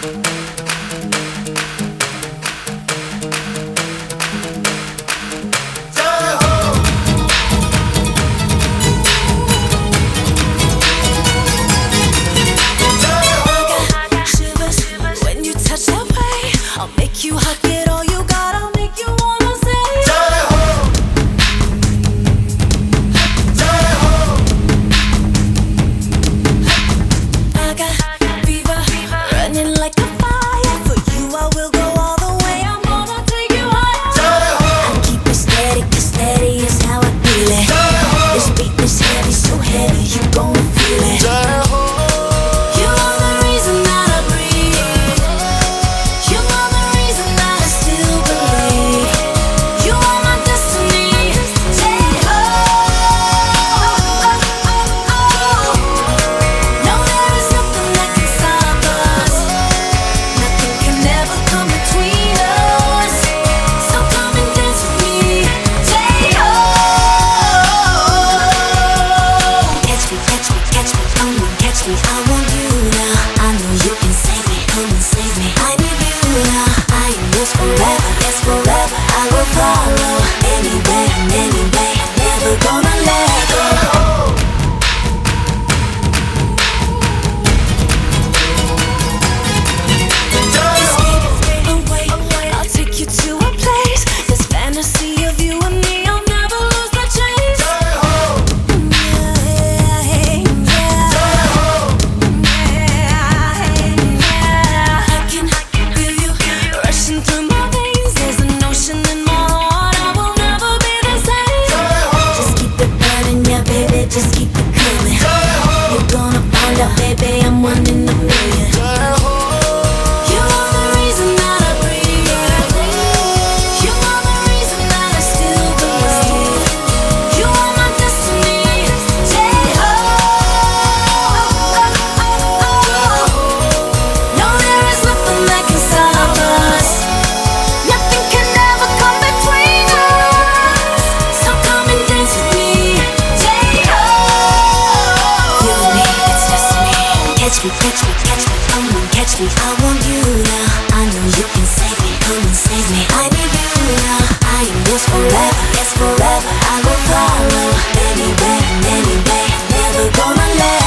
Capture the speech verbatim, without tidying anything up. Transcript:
I'll make you hot, get all you got. I'll make you wanna say Jai-ho! Jai-ho! I got fever, running like a fire. For you I will go all the way. I'm gonna take you higher. Jai-ho! I keep it steady, 'cause steady is how I feel it. Jai-ho! This beat is heavy, so heavy, you gon' feel it. Jai-ho! I want you now. I know you can save me. Come and save me. I need you now. I am yours forever. Yes, forever. I will follow anywhere and any way. Never gonna let go. Just keep away. I'll take you to a place. This fantasy of you and me. I'll never lose the chase. Just keep it coming. You're gonna find out, baby, I'm one in a million. You are the reason that I breathe. You are the reason that I still believe. You are my destiny. J-Ho. No, there is nothing that can stop us. Nothing can ever come between us. So come and dance with me. Catch me, catch me, catch me, come and catch me. I want you now. I know you can save me. Come and save me. I need you now. I am yours forever. Yes, forever. I will follow anywhere and any way. Never gonna let